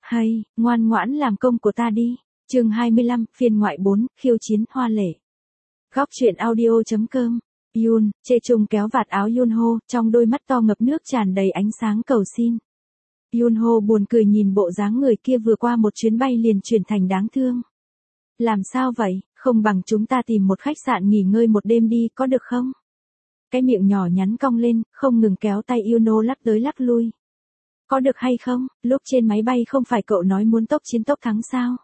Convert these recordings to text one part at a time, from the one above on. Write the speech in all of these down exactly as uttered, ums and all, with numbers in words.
Hay, ngoan ngoãn làm công của ta đi. Chương hai mươi lăm, phiên ngoại bốn, khiêu chiến hoa lệ. Góc truyện audio.com. Yoon, Chae Chung kéo vạt áo Yunho, trong đôi mắt to ngập nước tràn đầy ánh sáng cầu xin. Yunho buồn cười nhìn bộ dáng người kia vừa qua một chuyến bay liền chuyển thành đáng thương. Làm sao vậy, không bằng chúng ta tìm một khách sạn nghỉ ngơi một đêm đi, có được không? Cái miệng nhỏ nhắn cong lên, không ngừng kéo tay Yunho lắc tới lắc lui. Có được hay không, lúc trên máy bay không phải cậu nói muốn tốc chiến tốc thắng sao?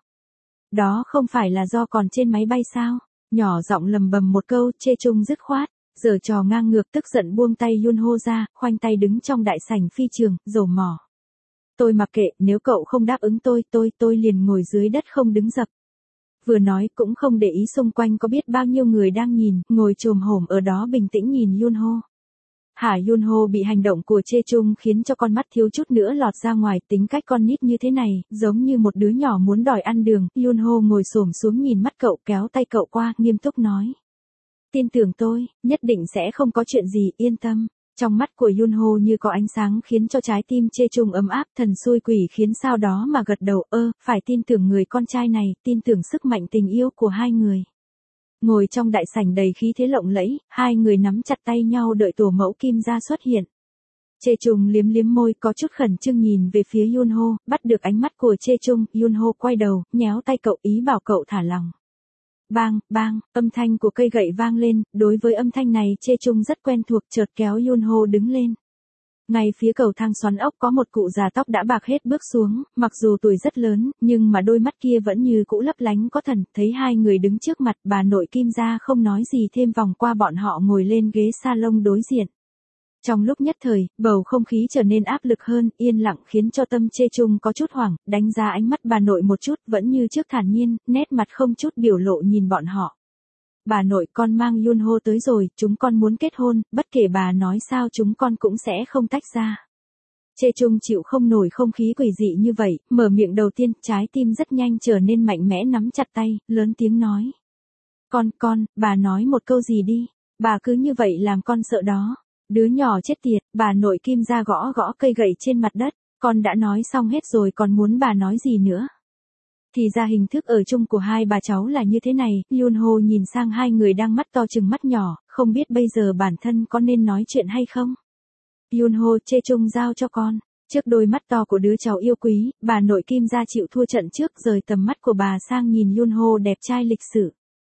Đó không phải là do còn trên máy bay sao? Nhỏ giọng lầm bầm một câu, Chae Chung dứt khoát, giở trò ngang ngược tức giận buông tay Yunho ra, khoanh tay đứng trong đại sảnh phi trường, rồ mỏ. Tôi mặc kệ, nếu cậu không đáp ứng tôi, tôi, tôi liền ngồi dưới đất không đứng dập. Vừa nói cũng không để ý xung quanh có biết bao nhiêu người đang nhìn, ngồi chồm hổm ở đó bình tĩnh nhìn Yunho. Hả? Yunho bị hành động của Chae Chung khiến cho con mắt thiếu chút nữa lọt ra ngoài, tính cách con nít như thế này, giống như một đứa nhỏ muốn đòi ăn đường. Yunho ngồi xổm xuống nhìn mắt cậu, kéo tay cậu qua, nghiêm túc nói. Tin tưởng tôi, nhất định sẽ không có chuyện gì, yên tâm. Trong mắt của Yunho như có ánh sáng khiến cho trái tim Chae Chung ấm áp, thần xui quỷ khiến sao đó mà gật đầu, ơ, phải tin tưởng người con trai này, tin tưởng sức mạnh tình yêu của hai người. Ngồi trong đại sảnh đầy khí thế lộng lẫy, hai người nắm chặt tay nhau đợi tổ mẫu Kim gia xuất hiện. Chae Chung liếm liếm môi có chút khẩn trương nhìn về phía Yunho, bắt được ánh mắt của Chae Chung, Yunho quay đầu, nhéo tay cậu ý bảo cậu thả lòng. Bang, bang, âm thanh của cây gậy vang lên, đối với âm thanh này Chae Chung rất quen thuộc, chợt kéo Yunho đứng lên. Ngay phía cầu thang xoắn ốc có một cụ già tóc đã bạc hết bước xuống, mặc dù tuổi rất lớn, nhưng mà đôi mắt kia vẫn như cũ lấp lánh có thần, thấy hai người đứng trước mặt, bà nội Kim gia không nói gì thêm vòng qua bọn họ ngồi lên ghế salon đối diện. Trong lúc nhất thời, bầu không khí trở nên áp lực hơn, yên lặng khiến cho tâm Chae Chung có chút hoảng, đánh giá ánh mắt bà nội một chút, vẫn như trước thản nhiên, nét mặt không chút biểu lộ nhìn bọn họ. Bà nội, con mang Yunho tới rồi, chúng con muốn kết hôn, bất kể bà nói sao chúng con cũng sẽ không tách ra. Chae Chung chịu không nổi không khí quỷ dị như vậy, mở miệng đầu tiên, trái tim rất nhanh trở nên mạnh mẽ nắm chặt tay, lớn tiếng nói. Con, con, bà nói một câu gì đi, bà cứ như vậy làm con sợ đó. Đứa nhỏ chết tiệt, bà nội Kim gia gõ gõ cây gậy trên mặt đất, con đã nói xong hết rồi còn muốn bà nói gì nữa. Thì ra hình thức ở chung của hai bà cháu là như thế này, Yunho nhìn sang hai người đang mắt to chừng mắt nhỏ, không biết bây giờ bản thân có nên nói chuyện hay không. Yunho, Chae Chung giao cho con. Trước đôi mắt to của đứa cháu yêu quý, bà nội Kim gia chịu thua trận trước, rời tầm mắt của bà sang nhìn Yunho đẹp trai lịch sự.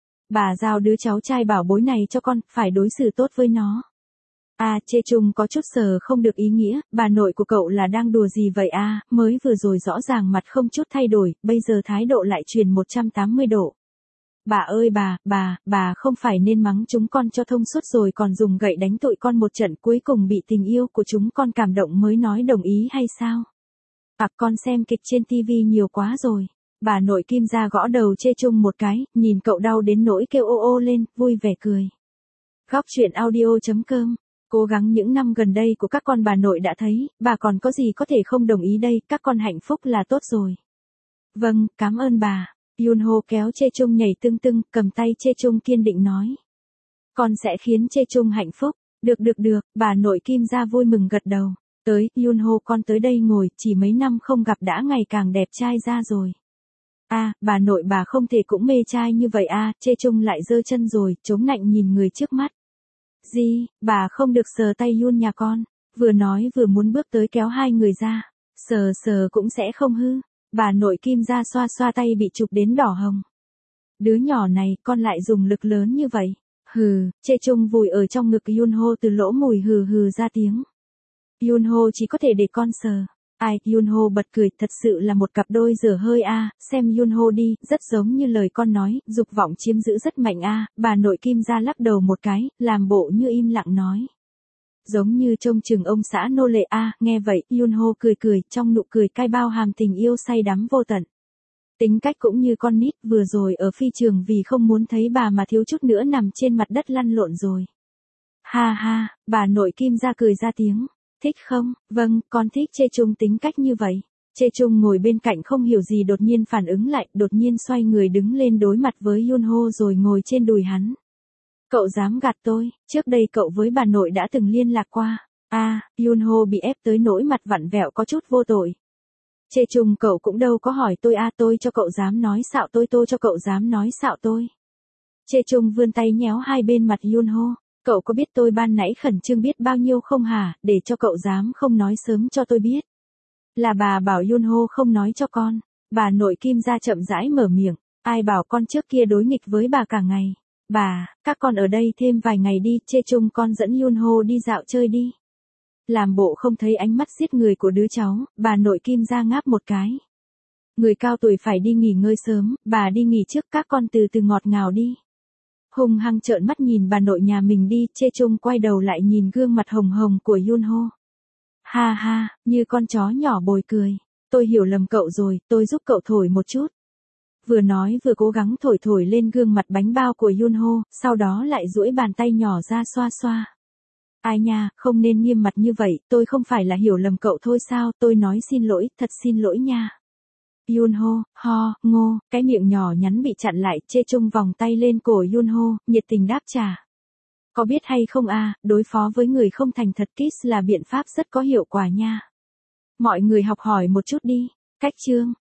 Bà giao đứa cháu trai bảo bối này cho con, phải đối xử tốt với nó. À, Chae Chung có chút sờ không được ý nghĩa, bà nội của cậu là đang đùa gì vậy à, mới vừa rồi rõ ràng mặt không chút thay đổi, bây giờ thái độ lại chuyển một trăm tám mươi độ. Bà ơi bà, bà, bà không phải nên mắng chúng con cho thông suốt rồi còn dùng gậy đánh tụi con một trận cuối cùng bị tình yêu của chúng con cảm động mới nói đồng ý hay sao? À, con xem kịch trên tivi nhiều quá rồi. Bà nội Kim gia gõ đầu Chae Chung một cái, nhìn cậu đau đến nỗi kêu ô ô lên, vui vẻ cười. Góc truyện audio.com. Cố gắng những năm gần đây của các con bà nội đã thấy, bà còn có gì có thể không đồng ý đây, các con hạnh phúc là tốt rồi. Vâng, cảm ơn bà. Yunho kéo Chae Chung nhảy tưng tưng, cầm tay Chae Chung kiên định nói. Con sẽ khiến Chae Chung hạnh phúc. Được được được, bà nội Kim gia vui mừng gật đầu. Tới, Yunho con tới đây ngồi, chỉ mấy năm không gặp đã ngày càng đẹp trai ra rồi. À, bà nội bà không thể cũng mê trai như vậy à, Chae Chung lại giơ chân rồi, chống nạnh nhìn người trước mắt. Gì, bà không được sờ tay Yun nhà con, vừa nói vừa muốn bước tới kéo hai người ra, sờ sờ cũng sẽ không hư, bà nội Kim gia xoa xoa tay bị chụp đến đỏ hồng. Đứa nhỏ này con lại dùng lực lớn như vậy, hừ, Chae Chung vùi ở trong ngực Yunho từ lỗ mũi hừ hừ ra tiếng. Yunho chỉ có thể để con sờ. Ai, Yunho bật cười, thật sự là một cặp đôi dở hơi a, à, xem Yunho đi, rất giống như lời con nói, dục vọng chiếm giữ rất mạnh a, à, bà nội Kim gia lắc đầu một cái, làm bộ như im lặng nói. Giống như trông chừng ông xã nô lệ a, à, nghe vậy, Yunho cười cười, trong nụ cười cay bao hàm tình yêu say đắm vô tận. Tính cách cũng như con nít, vừa rồi ở phi trường vì không muốn thấy bà mà thiếu chút nữa nằm trên mặt đất lăn lộn rồi. Ha ha, bà nội Kim gia cười ra tiếng. Thích không? Vâng, con thích Chae Chung tính cách như vậy. Chae Chung ngồi bên cạnh không hiểu gì đột nhiên phản ứng lại, đột nhiên xoay người đứng lên đối mặt với Yunho rồi ngồi trên đùi hắn. Cậu dám gạt tôi, trước đây cậu với bà nội đã từng liên lạc qua. À, Yunho bị ép tới nỗi mặt vặn vẹo có chút vô tội. Chê chung cậu cũng đâu có hỏi tôi a, tôi cho cậu dám nói xạo tôi, tôi cho cậu dám nói xạo tôi. Chê chung vươn tay nhéo hai bên mặt Yunho. Cậu có biết tôi ban nãy khẩn trương biết bao nhiêu không hả, để cho cậu dám không nói sớm cho tôi biết. Là bà bảo Yunho không nói cho con. Bà nội Kim ra chậm rãi mở miệng. Ai bảo con trước kia đối nghịch với bà cả ngày. Bà, các con ở đây thêm vài ngày đi, Chê chung con dẫn Yunho đi dạo chơi đi. Làm bộ không thấy ánh mắt giết người của đứa cháu, bà nội Kim ra ngáp một cái. Người cao tuổi phải đi nghỉ ngơi sớm, bà đi nghỉ trước, các con từ từ ngọt ngào đi. Hùng hăng trợn mắt nhìn bà nội nhà mình đi, Chê chung quay đầu lại nhìn gương mặt hồng hồng của Yunho. Ha ha, như con chó nhỏ bồi cười. Tôi hiểu lầm cậu rồi, tôi giúp cậu thổi một chút. Vừa nói vừa cố gắng thổi thổi lên gương mặt bánh bao của Yunho, sau đó lại duỗi bàn tay nhỏ ra xoa xoa. Ai nha, không nên nghiêm mặt như vậy, tôi không phải là hiểu lầm cậu thôi sao, tôi nói xin lỗi, thật xin lỗi nha. Yunho, ho, ngô, cái miệng nhỏ nhắn bị chặn lại, Chê chung vòng tay lên cổ Yunho, nhiệt tình đáp trả. Có biết hay không a, đối phó với người không thành thật kiss là biện pháp rất có hiệu quả nha. Mọi người học hỏi một chút đi. Cách chương